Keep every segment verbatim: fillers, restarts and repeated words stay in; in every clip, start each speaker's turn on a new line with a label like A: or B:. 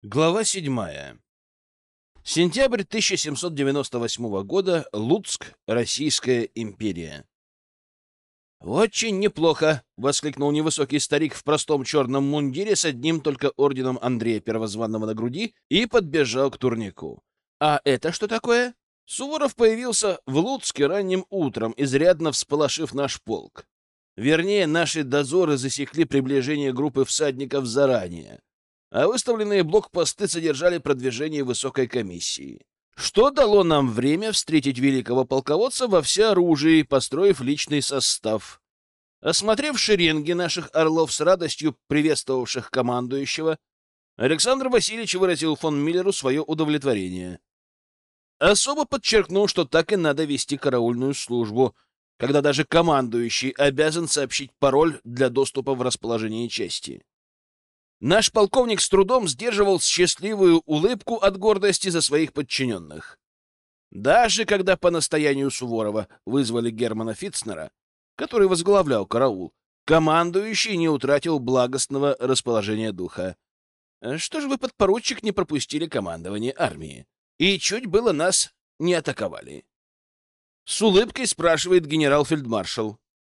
A: Глава седьмая. Сентябрь тысяча семьсот девяносто восьмого года. Луцк, Российская империя. «Очень неплохо!» — воскликнул невысокий старик в простом черном мундире с одним только орденом Андрея Первозванного на груди и подбежал к турнику. «А это что такое?» Суворов появился в Луцке ранним утром, изрядно всполошив наш полк. Вернее, наши дозоры засекли приближение группы всадников заранее, а выставленные блокпосты содержали продвижение высокой комиссии, что дало нам время встретить великого полководца во всеоружии, построив личный состав. Осмотрев шеренги наших орлов с радостью приветствовавших командующего, Александр Васильевич выразил фон Миллеру свое удовлетворение. Особо подчеркнул, что так и надо вести караульную службу, когда даже командующий обязан сообщить пароль для доступа в расположение части. Наш полковник с трудом сдерживал счастливую улыбку от гордости за своих подчиненных. Даже когда по настоянию Суворова вызвали Германа Фитцнера, который возглавлял караул, командующий не утратил благостного расположения духа. Что же вы, подпоручик, не пропустили командование армии? И чуть было нас не атаковали. С улыбкой спрашивает генерал-фельдмаршал.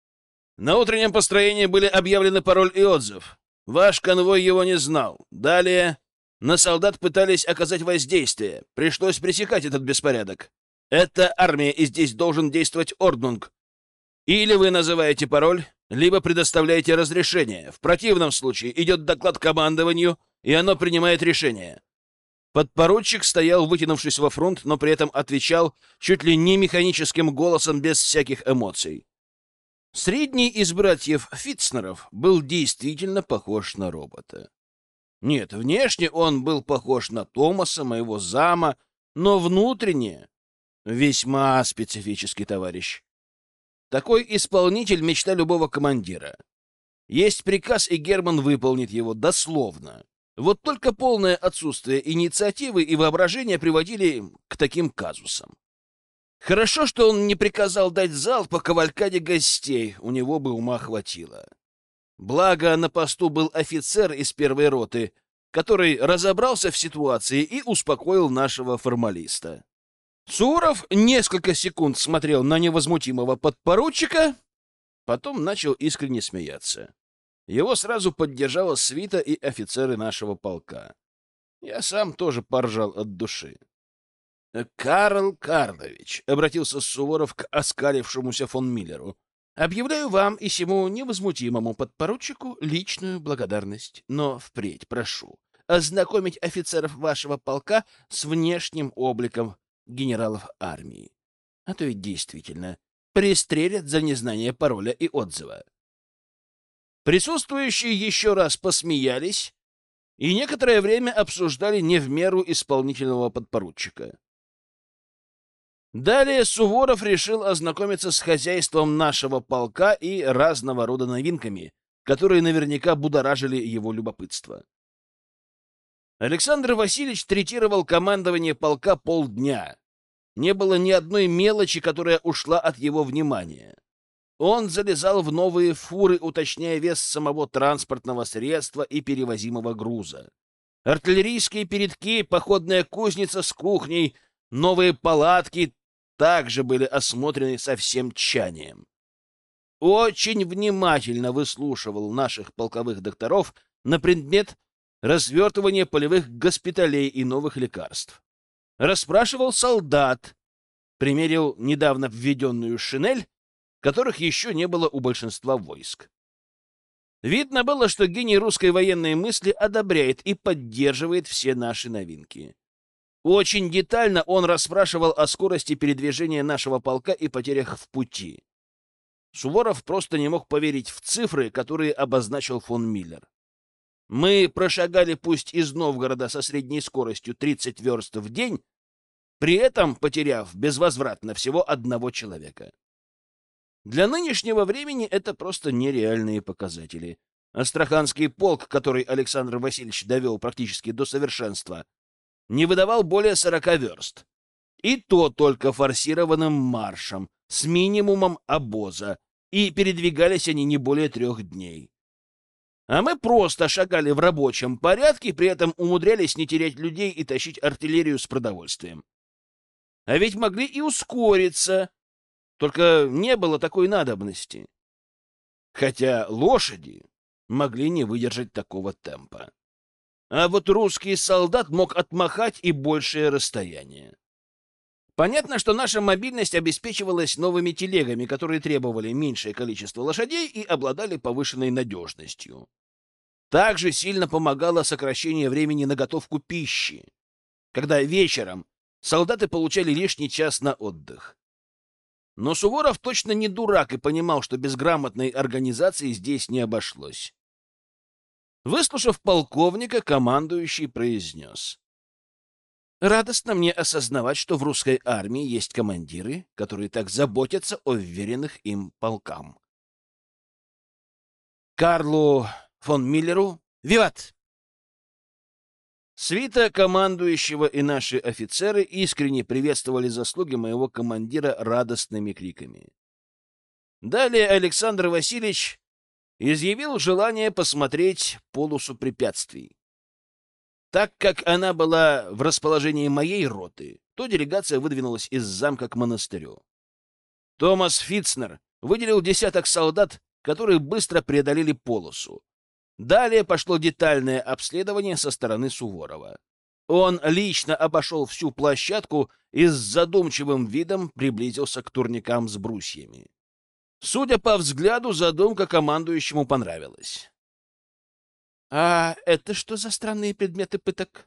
A: На утреннем построении были объявлены пароль и отзыв. Ваш конвой его не знал. Далее на солдат пытались оказать воздействие. Пришлось пресекать этот беспорядок. Это армия, и здесь должен действовать орднунг. Или вы называете пароль, либо предоставляете разрешение. В противном случае идет доклад командованию, и оно принимает решение. Подпоручик стоял, вытянувшись во фронт, но при этом отвечал чуть ли не механическим голосом, без всяких эмоций. Средний из братьев Фитцнеров был действительно похож на робота. Нет, внешне он был похож на Томаса, моего зама, но внутренне весьма специфический товарищ. Такой исполнитель — мечта любого командира. Есть приказ, и Герман выполнит его дословно. Вот только полное отсутствие инициативы и воображения приводили к таким казусам. Хорошо, что он не приказал дать залп по кавалькаде гостей, у него бы ума хватило. Благо, на посту был офицер из первой роты, который разобрался в ситуации и успокоил нашего формалиста. Суворов несколько секунд смотрел на невозмутимого подпоручика, потом начал искренне смеяться. Его сразу поддержала свита и офицеры нашего полка. Я сам тоже поржал от души. «Карл Карлович», — обратился Суворов к оскалившемуся фон Миллеру, — «объявляю вам и сему невозмутимому подпоручику личную благодарность, но впредь прошу ознакомить офицеров вашего полка с внешним обликом генералов армии. А то ведь действительно пристрелят за незнание пароля и отзыва». Присутствующие еще раз посмеялись и некоторое время обсуждали не в меру исполнительного подпоручика. Далее Суворов решил ознакомиться с хозяйством нашего полка и разного рода новинками, которые наверняка будоражили его любопытство. Александр Васильевич третировал командование полка полдня. Не было ни одной мелочи, которая ушла от его внимания. Он залезал в новые фуры, уточняя вес самого транспортного средства и перевозимого груза. Артиллерийские передки, походная кузница с кухней, новые палатки также были осмотрены со всем тщанием. Очень внимательно выслушивал наших полковых докторов на предмет развертывания полевых госпиталей и новых лекарств. Расспрашивал солдат, примерил недавно введенную шинель, которых еще не было у большинства войск. Видно было, что гений русской военной мысли одобряет и поддерживает все наши новинки. Очень детально он расспрашивал о скорости передвижения нашего полка и потерях в пути. Суворов просто не мог поверить в цифры, которые обозначил фон Миллер. Мы прошагали пусть из Новгорода со средней скоростью тридцать верст в день, при этом потеряв безвозвратно всего одного человека. Для нынешнего времени это просто нереальные показатели. Астраханский полк, который Александр Васильевич довел практически до совершенства, не выдавал более сорока верст. И то только форсированным маршем, с минимумом обоза, и передвигались они не более трех дней. А мы просто шагали в рабочем порядке, при этом умудрялись не терять людей и тащить артиллерию с продовольствием. А ведь могли и ускориться, только не было такой надобности. Хотя лошади могли не выдержать такого темпа. А вот русский солдат мог отмахать и большее расстояние. Понятно, что наша мобильность обеспечивалась новыми телегами, которые требовали меньшее количество лошадей и обладали повышенной надежностью. Также сильно помогало сокращение времени на готовку пищи, когда вечером солдаты получали лишний час на отдых. Но Суворов точно не дурак и понимал, что без грамотной организации здесь не обошлось. Выслушав полковника, командующий произнес: «Радостно мне осознавать, что в русской армии есть командиры, которые так заботятся о вверенных им полкам. Карлу фон Миллеру виват!» Свита командующего и наши офицеры искренне приветствовали заслуги моего командира радостными криками. Далее Александр Васильевич изъявил желание посмотреть полосу препятствий. Так как она была в расположении моей роты, то делегация выдвинулась из замка к монастырю. Томас Фитцнер выделил десяток солдат, которые быстро преодолели полосу. Далее пошло детальное обследование со стороны Суворова. Он лично обошел всю площадку и с задумчивым видом приблизился к турникам с брусьями. Судя по взгляду, задумка командующему понравилась. «А это что за странные предметы пыток?»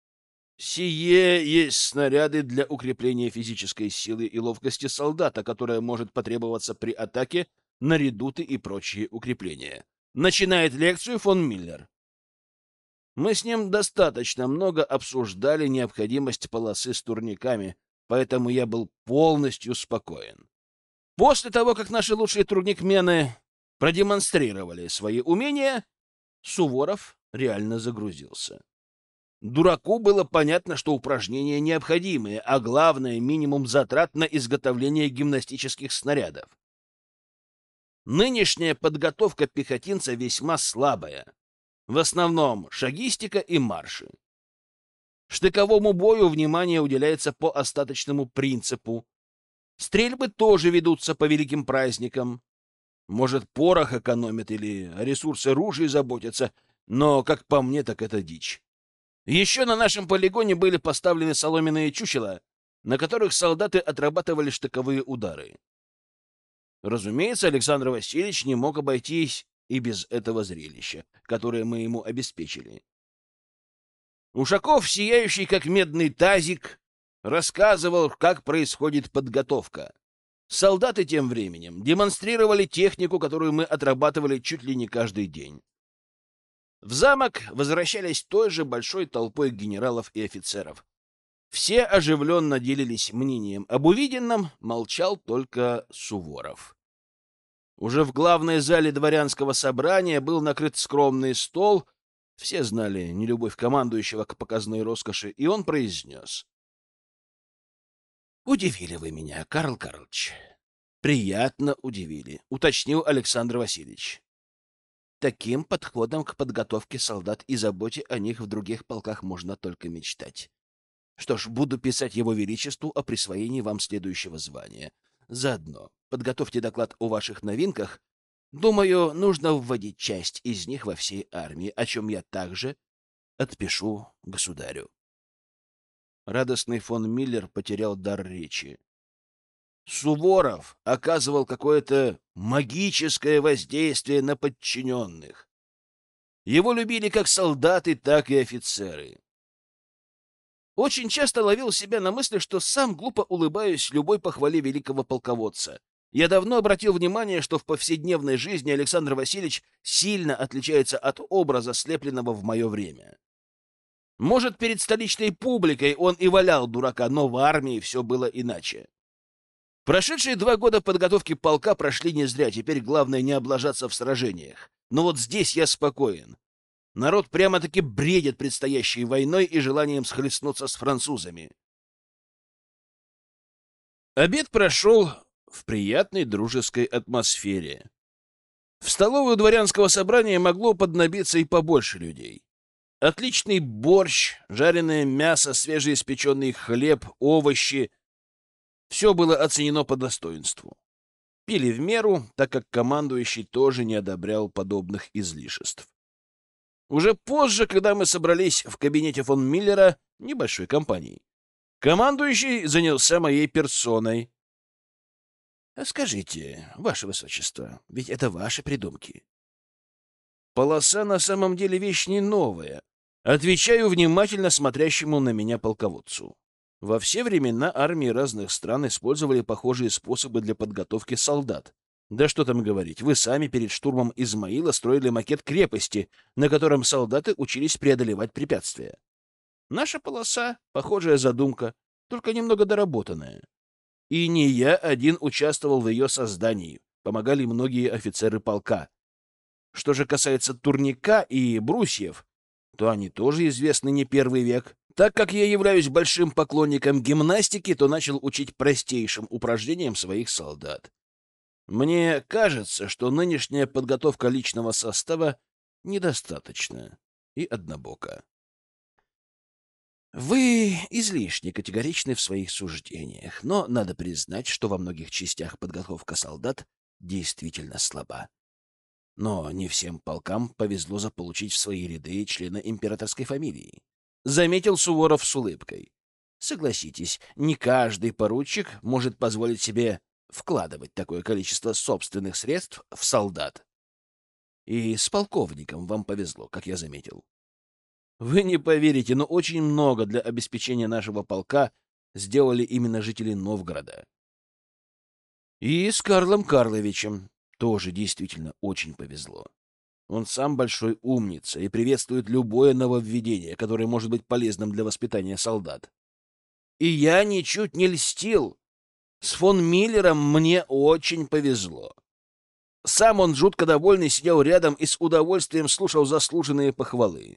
A: «Сие есть снаряды для укрепления физической силы и ловкости солдата, которая может потребоваться при атаке на редуты и прочие укрепления». Начинает лекцию фон Миллер. Мы с ним достаточно много обсуждали необходимость полосы с турниками, поэтому я был полностью спокоен. После того, как наши лучшие турникмены продемонстрировали свои умения, Суворов реально загрузился. Дураку было понятно, что упражнения необходимые, а главное — минимум затрат на изготовление гимнастических снарядов. Нынешняя подготовка пехотинца весьма слабая. В основном шагистика и марши. Штыковому бою внимание уделяется по остаточному принципу. Стрельбы тоже ведутся по великим праздникам. Может, порох экономят или о ресурсе ружей заботятся, но, как по мне, так это дичь. Еще на нашем полигоне были поставлены соломенные чучела, на которых солдаты отрабатывали штыковые удары. Разумеется, Александр Васильевич не мог обойтись и без этого зрелища, которое мы ему обеспечили. Ушаков, сияющий как медный тазик, рассказывал, как происходит подготовка. Солдаты тем временем демонстрировали технику, которую мы отрабатывали чуть ли не каждый день. В замок возвращались той же большой толпой генералов и офицеров. Все оживленно делились мнением об увиденном, молчал только Суворов. Уже в главной зале дворянского собрания был накрыт скромный стол. Все знали нелюбовь командующего к показной роскоши, и он произнес: «Удивили вы меня, Карл Карлович. Приятно удивили», — уточнил Александр Васильевич. «Таким подходом к подготовке солдат и заботе о них в других полках можно только мечтать. Что ж, буду писать его величеству о присвоении вам следующего звания. Заодно подготовьте доклад о ваших новинках. Думаю, нужно вводить часть из них во всей армии, о чем я также отпишу государю». Радостный фон Миллер потерял дар речи. Суворов оказывал какое-то магическое воздействие на подчиненных. Его любили как солдаты, так и офицеры. Очень часто ловил себя на мысли, что сам глупо улыбаюсь любой похвале великого полководца. Я давно обратил внимание, что в повседневной жизни Александр Васильевич сильно отличается от образа, слепленного в мое время. Может, перед столичной публикой он и валял дурака, но в армии все было иначе. Прошедшие два года подготовки полка прошли не зря, теперь главное не облажаться в сражениях. Но вот здесь я спокоен. Народ прямо-таки бредит предстоящей войной и желанием схлестнуться с французами. Обед прошел в приятной дружеской атмосфере. В столовую дворянского собрания могло поднабиться и побольше людей. Отличный борщ, жареное мясо, свежеиспеченный хлеб, овощи — все было оценено по достоинству. Пили в меру, так как командующий тоже не одобрял подобных излишеств. Уже позже, когда мы собрались в кабинете фон Миллера, небольшой компанией, командующий занялся моей персоной. — Скажите, ваше высочество, ведь это ваши придумки. Полоса на самом деле вещь не новая. Отвечаю внимательно смотрящему на меня полководцу. Во все времена армии разных стран использовали похожие способы для подготовки солдат. Да что там говорить, вы сами перед штурмом Измаила строили макет крепости, на котором солдаты учились преодолевать препятствия. Наша полоса — похожая задумка, только немного доработанная. И не я один участвовал в ее создании, помогали многие офицеры полка. Что же касается турника и брусьев, то они тоже известны не первый век. Так как я являюсь большим поклонником гимнастики, то начал учить простейшим упражнениям своих солдат. Мне кажется, что нынешняя подготовка личного состава недостаточна и однобока. Вы излишне категоричны в своих суждениях, но надо признать, что во многих частях подготовка солдат действительно слаба. Но не всем полкам повезло заполучить в свои ряды члена императорской фамилии. Заметил Суворов с улыбкой. Согласитесь, не каждый поручик может позволить себе вкладывать такое количество собственных средств в солдат. И с полковником вам повезло, как я заметил. Вы не поверите, но очень много для обеспечения нашего полка сделали именно жители Новгорода. И с Карлом Карловичем тоже действительно очень повезло. Он сам большой умница и приветствует любое нововведение, которое может быть полезным для воспитания солдат. И я ничуть не льстил. С фон Миллером мне очень повезло. Сам он, жутко довольный, сидел рядом и с удовольствием слушал заслуженные похвалы.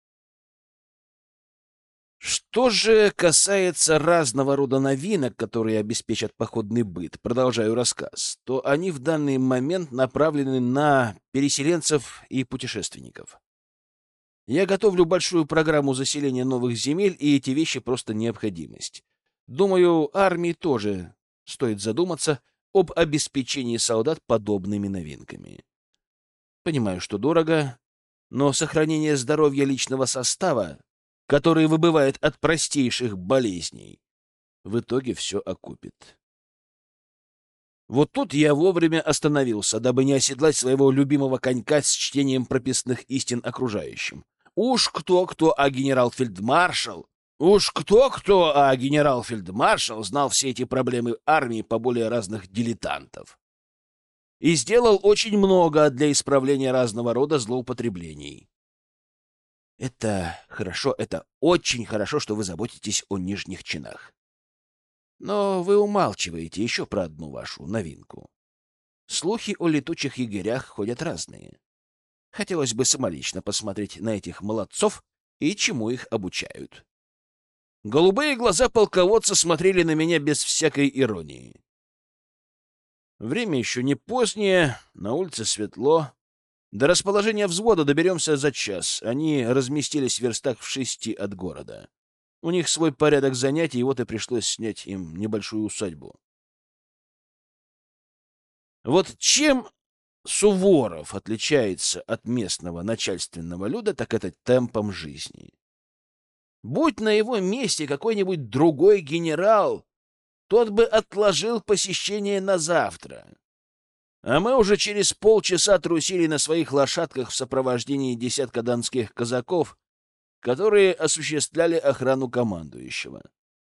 A: Что же касается разного рода новинок, которые обеспечат походный быт, продолжаю рассказ, то они в данный момент направлены на переселенцев и путешественников. Я готовлю большую программу заселения новых земель, и эти вещи просто необходимость. Думаю, армии тоже стоит задуматься об обеспечении солдат подобными новинками. Понимаю, что дорого, но сохранение здоровья личного состава, который выбывает от простейших болезней, в итоге все окупит. Вот тут я вовремя остановился, дабы не оседлать своего любимого конька с чтением прописных истин окружающим. Уж кто-кто, а генерал-фельдмаршал, уж кто-кто, а генерал-фельдмаршал знал все эти проблемы армии по более разных дилетантов. И сделал очень много для исправления разного рода злоупотреблений. Это хорошо, это очень хорошо, что вы заботитесь о нижних чинах. Но вы умалчиваете еще про одну вашу новинку. Слухи о летучих егерях ходят разные. Хотелось бы самолично посмотреть на этих молодцов и чему их обучают. Голубые глаза полководца смотрели на меня без всякой иронии. Время еще не позднее, на улице светло. До расположения взвода доберемся за час. Они разместились в верстах в шести от города. У них свой порядок занятий, и вот и пришлось снять им небольшую усадьбу. Вот чем Суворов отличается от местного начальственного люда, так это темпом жизни. Будь на его месте какой-нибудь другой генерал, тот бы отложил посещение на завтра. А мы уже через полчаса трусили на своих лошадках в сопровождении десятка донских казаков, которые осуществляли охрану командующего.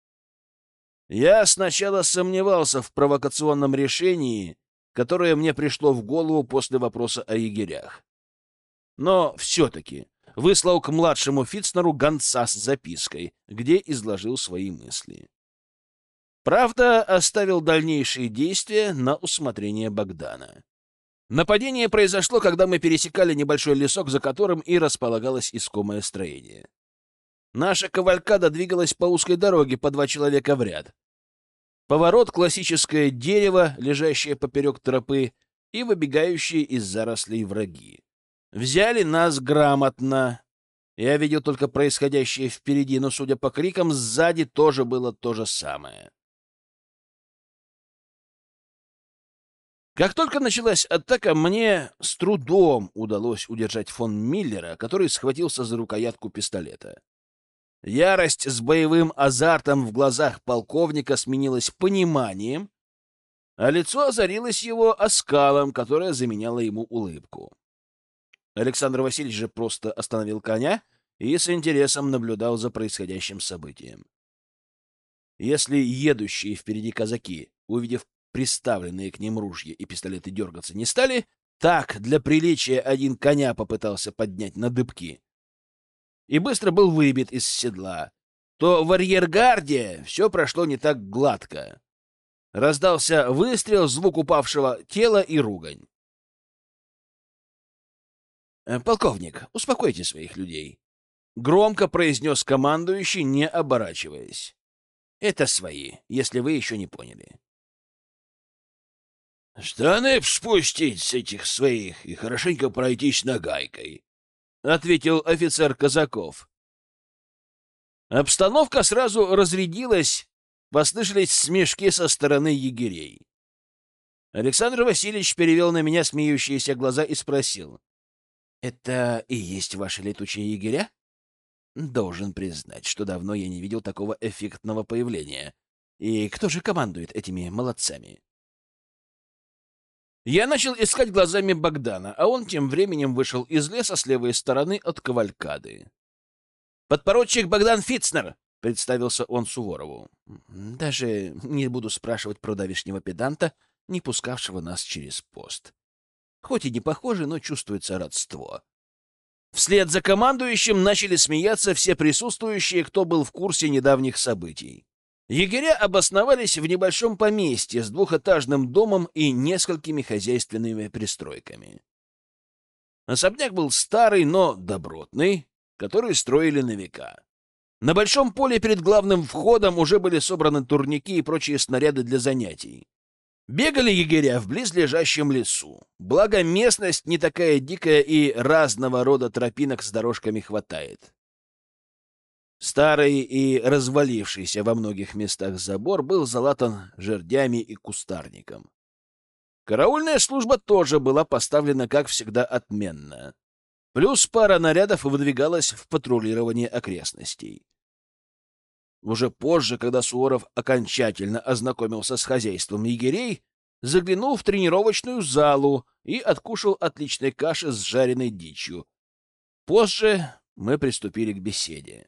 A: Я сначала сомневался в провокационном решении, которое мне пришло в голову после вопроса о егерях. Но все-таки выслал к младшему Фицнеру гонца с запиской, где изложил свои мысли. Правда, оставил дальнейшие действия на усмотрение Богдана. Нападение произошло, когда мы пересекали небольшой лесок, за которым и располагалось искомое строение. Наша кавалькада двигалась по узкой дороге по два человека в ряд. Поворот — классическое дерево, лежащее поперек тропы, и выбегающие из зарослей враги. Взяли нас грамотно. Я видел только происходящее впереди, но, судя по крикам, сзади тоже было то же самое. Как только началась атака, мне с трудом удалось удержать фон Миллера, который схватился за рукоятку пистолета. Ярость с боевым азартом в глазах полковника сменилась пониманием, а лицо озарилось его оскалом, которое заменяло ему улыбку. Александр Васильевич же просто остановил коня и с интересом наблюдал за происходящим событием. Если едущие впереди казаки, увидев приставленные к ним ружья и пистолеты, дергаться не стали, так для приличия один коня попытался поднять на дыбки и быстро был выбит из седла, то в арьергарде все прошло не так гладко. Раздался выстрел, звук упавшего тела и ругань. «Полковник, успокойте своих людей», — громко произнес командующий, не оборачиваясь. «Это свои, если вы еще не поняли». «Штаны спустить с этих своих и хорошенько пройтись нагайкой», — ответил офицер Казаков. Обстановка сразу разрядилась, послышались смешки со стороны егерей. Александр Васильевич перевел на меня смеющиеся глаза и спросил: «Это и есть ваши летучие егеря?» Должен признать, что давно я не видел такого эффектного появления. И кто же командует этими молодцами? Я начал искать глазами Богдана, а он тем временем вышел из леса с левой стороны от кавалькады. «Подпоручик Богдан Фицнер!» — представился он Суворову. «Даже не буду спрашивать про давешнего педанта, не пускавшего нас через пост. Хоть и не похоже, но чувствуется родство». Вслед за командующим начали смеяться все присутствующие, кто был в курсе недавних событий. Егеря обосновались в небольшом поместье с двухэтажным домом и несколькими хозяйственными пристройками. Особняк был старый, но добротный, который строили на века. На большом поле перед главным входом уже были собраны турники и прочие снаряды для занятий. Бегали егеря в близлежащем лесу. Благо, местность не такая дикая и разного рода тропинок с дорожками хватает. Старый и развалившийся во многих местах забор был залатан жердями и кустарником. Караульная служба тоже была поставлена, как всегда, отменно. Плюс пара нарядов выдвигалась в патрулирование окрестностей. Уже позже, когда Суворов окончательно ознакомился с хозяйством егерей, заглянул в тренировочную залу и откушал отличной каши с жареной дичью. Позже мы приступили к беседе.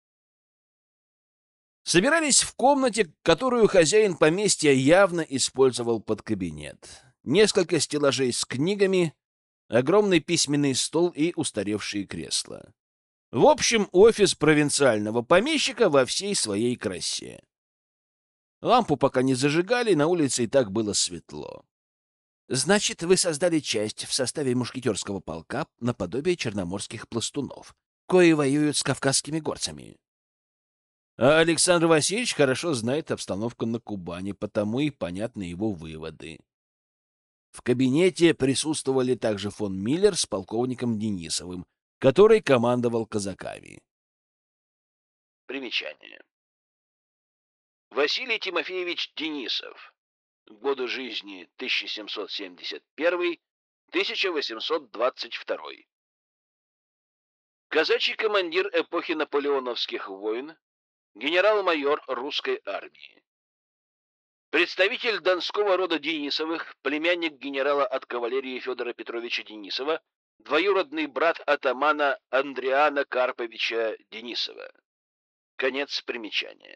A: Собирались в комнате, которую хозяин поместья явно использовал под кабинет. Несколько стеллажей с книгами, огромный письменный стол и устаревшие кресла. В общем, офис провинциального помещика во всей своей красе. Лампу пока не зажигали, на улице и так было светло. «Значит, вы создали часть в составе мушкетерского полка наподобие черноморских пластунов, кои воюют с кавказскими горцами». А Александр Васильевич хорошо знает обстановку на Кубани, потому и понятны его выводы. В кабинете присутствовали также фон Миллер с полковником Денисовым, который командовал казаками. Примечание. Василий Тимофеевич Денисов. Годы жизни тысяча семьсот семьдесят первый — тысяча восемьсот двадцать второй. Казачий командир эпохи наполеоновских войн, генерал-майор русской армии. Представитель донского рода Денисовых, племянник генерала от кавалерии Федора Петровича Денисова, двоюродный брат атамана Андриана Карповича Денисова. Конец примечания.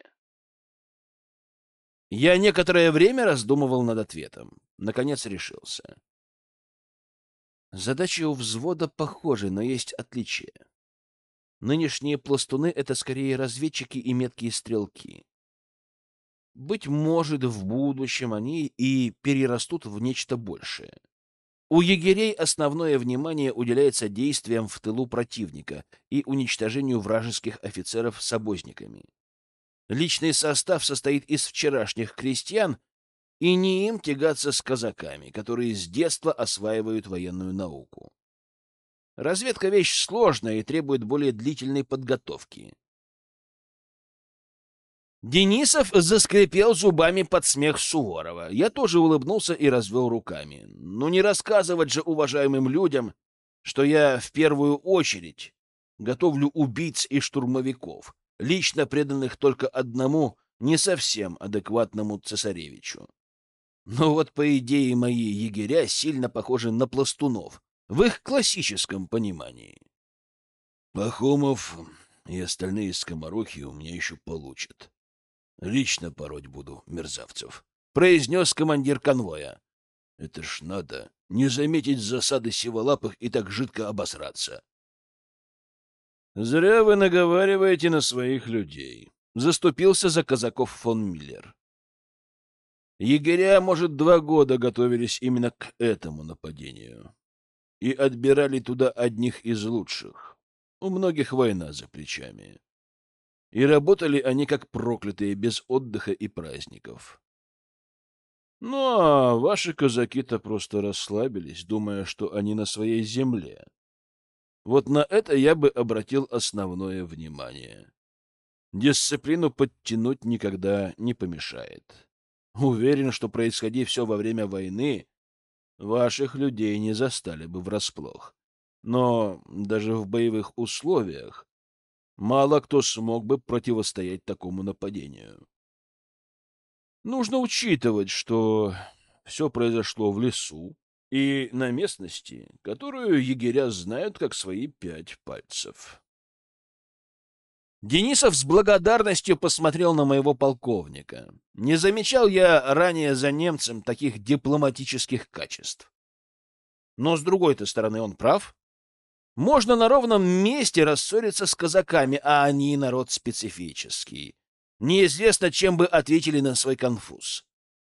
A: Я некоторое время раздумывал над ответом. Наконец решился. Задачи у взвода похожи, но есть отличия. Нынешние пластуны — это скорее разведчики и меткие стрелки. Быть может, в будущем они и перерастут в нечто большее. У егерей основное внимание уделяется действиям в тылу противника и уничтожению вражеских офицеров с обозниками. Личный состав состоит из вчерашних крестьян И не им тягаться с казаками, которые с детства осваивают военную науку. Разведка — вещь сложная и требует более длительной подготовки. Денисов заскрипел зубами под смех Суворова. Я тоже улыбнулся и развел руками. Ну не рассказывать же уважаемым людям, что я в первую очередь готовлю убийц и штурмовиков, лично преданных только одному не совсем адекватному цесаревичу. Но вот, по идее, мои егеря сильно похожи на пластунов в их классическом понимании. Пахомов и остальные скоморохи у меня еще получат. Лично пороть буду мерзавцев, — произнес командир конвоя. Это ж надо не заметить засады сиволапых и так жидко обосраться. Зря вы наговариваете на своих людей, — заступился за казаков фон Миллер. Егеря, может, два года готовились именно к этому нападению и отбирали туда одних из лучших. У многих война за плечами. И работали они как проклятые, без отдыха и праздников. Ну, а ваши казаки-то просто расслабились, думая, что они на своей земле. Вот на это я бы обратил основное внимание. Дисциплину подтянуть никогда не помешает. Уверен, что происходи все во время войны, ваших людей не застали бы врасплох. Но даже в боевых условиях мало кто смог бы противостоять такому нападению. Нужно учитывать, что все произошло в лесу и на местности, которую егеря знают как свои пять пальцев. Денисов с благодарностью посмотрел на моего полковника. Не замечал я ранее за немцем таких дипломатических качеств. Но, с другой-то стороны, он прав. Можно на ровном месте рассориться с казаками, а они народ специфический. Неизвестно, чем бы ответили на свой конфуз.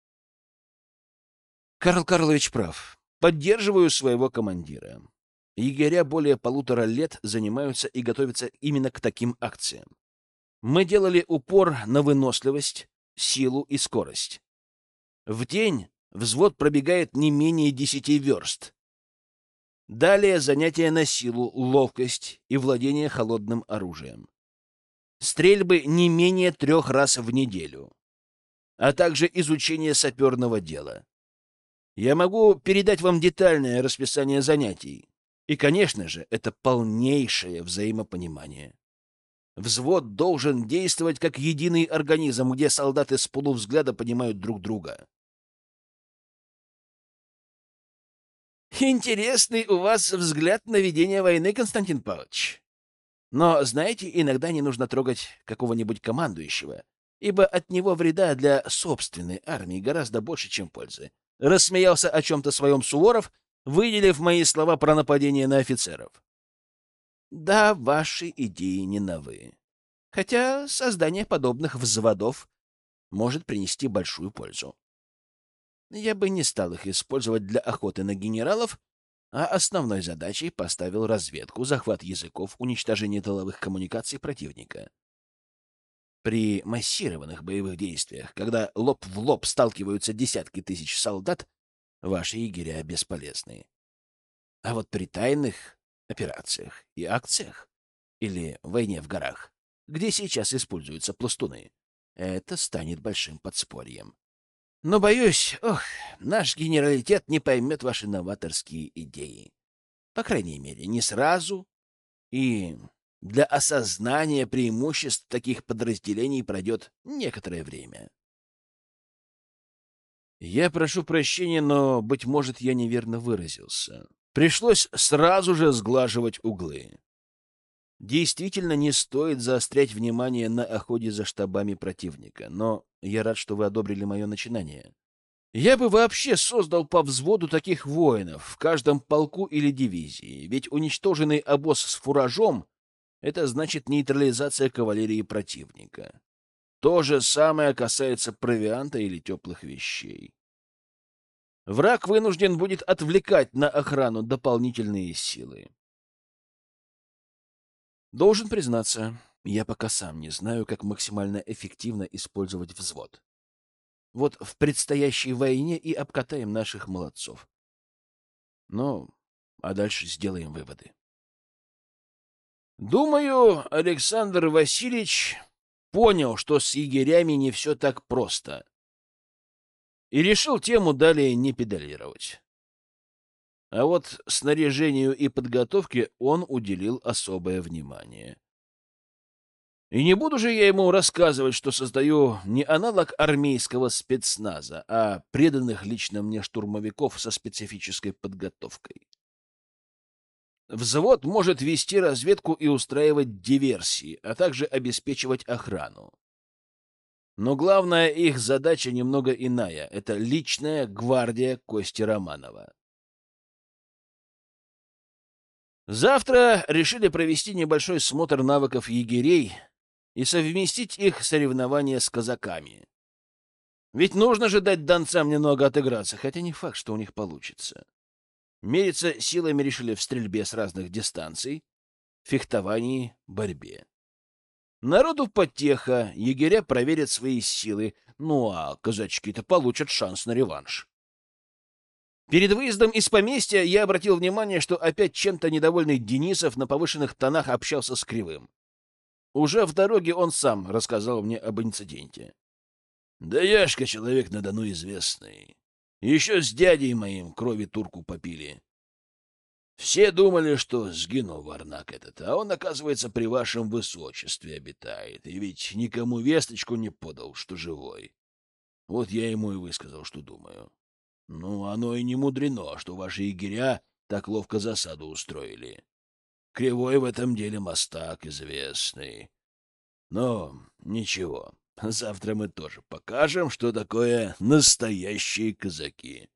A: Карл Карлович прав. Поддерживаю своего командира. Егеря более полутора лет занимаются и готовятся именно к таким акциям. Мы делали упор на выносливость, силу и скорость. В день взвод пробегает не менее десяти верст. Далее занятия на силу, ловкость и владение холодным оружием. Стрельбы не менее трех раз в неделю, а также изучение саперного дела. Я могу передать вам детальное расписание занятий. И, конечно же, это полнейшее взаимопонимание. Взвод должен действовать как единый организм, где солдаты с полувзгляда понимают друг друга. Интересный у вас взгляд на ведение войны, Константин Павлович. Но, знаете, иногда не нужно трогать какого-нибудь командующего, ибо от него вреда для собственной армии гораздо больше, чем пользы. Рассмеялся о чем-то своем Суворов, выделив мои слова про нападение на офицеров. Да, ваши идеи не новы. Хотя создание подобных взводов может принести большую пользу. Я бы не стал их использовать для охоты на генералов, а основной задачей поставил разведку, захват языков, уничтожение тыловых коммуникаций противника. При массированных боевых действиях, когда лоб в лоб сталкиваются десятки тысяч солдат, ваши егеря бесполезны. А вот при тайных операциях и акциях, или войне в горах, где сейчас используются пластуны, это станет большим подспорьем. Но, боюсь, ох, наш генералитет не поймет ваши новаторские идеи. По крайней мере, не сразу. И для осознания преимуществ таких подразделений пройдет некоторое время. Я прошу прощения, но, быть может, я неверно выразился. Пришлось сразу же сглаживать углы. Действительно, не стоит заострять внимание на охоте за штабами противника, но я рад, что вы одобрили мое начинание. Я бы вообще создал по взводу таких воинов в каждом полку или дивизии, ведь уничтоженный обоз с фуражом — это значит нейтрализация кавалерии противника. То же самое касается провианта или теплых вещей. Враг вынужден будет отвлекать на охрану дополнительные силы. Должен признаться, я пока сам не знаю, как максимально эффективно использовать взвод. Вот в предстоящей войне и обкатаем наших молодцов. Ну, а дальше сделаем выводы. Думаю, Александр Васильевич понял, что с егерями не все так просто, и решил тему далее не педалировать. А вот снаряжению и подготовке он уделил особое внимание. И не буду же я ему рассказывать, что создаю не аналог армейского спецназа, а преданных лично мне штурмовиков со специфической подготовкой. Взвод может вести разведку и устраивать диверсии, а также обеспечивать охрану. Но главная их задача немного иная — это личная гвардия Кости Романова. Завтра решили провести небольшой смотр навыков егерей и совместить их соревнования с казаками. Ведь нужно же дать донцам немного отыграться, хотя не факт, что у них получится. Мериться силами решили в стрельбе с разных дистанций, фехтовании, борьбе. Народу потеха, егеря проверят свои силы, ну а казачки-то получат шанс на реванш. Перед выездом из поместья я обратил внимание, что опять чем-то недовольный Денисов на повышенных тонах общался с Кривым. Уже в дороге он сам рассказал мне об инциденте. Да Яшка человек на Дону известный. Еще с дядей моим крови турку попили. Все думали, что сгинул варнак этот, а он, оказывается, при вашем высочестве обитает, и ведь никому весточку не подал, что живой. Вот я ему и высказал, что думаю. Ну, оно и не мудрено, что ваши егеря так ловко засаду устроили. Кривой в этом деле мастак известный. Но ничего, завтра мы тоже покажем, что такое настоящие казаки.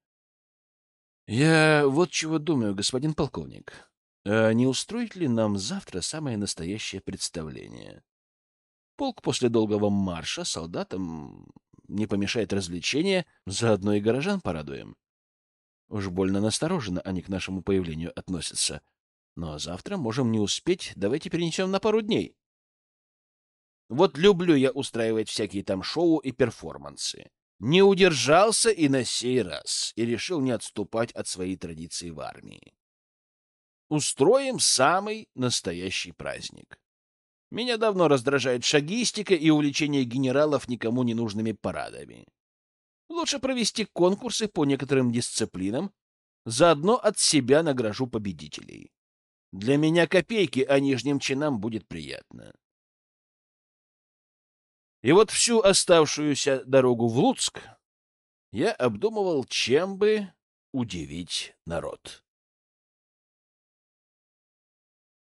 A: Я вот чего думаю, господин полковник. А не устроить ли нам завтра самое настоящее представление? Полк после долгого марша солдатам не помешает развлечение, заодно и горожан порадуем. Уж больно настороженно они к нашему появлению относятся. Но завтра можем не успеть, давайте перенесем на пару дней. Вот люблю я устраивать всякие там шоу и перформансы. Не удержался и на сей раз, и решил не отступать от своей традиции в армии. Устроим самый настоящий праздник. Меня давно раздражает шагистика и увлечение генералов никому не нужными парадами. Лучше провести конкурсы по некоторым дисциплинам, заодно от себя награжу победителей. Для меня копейки, а нижним чинам будет приятно. И вот всю оставшуюся дорогу в Луцк я обдумывал, чем бы удивить народ.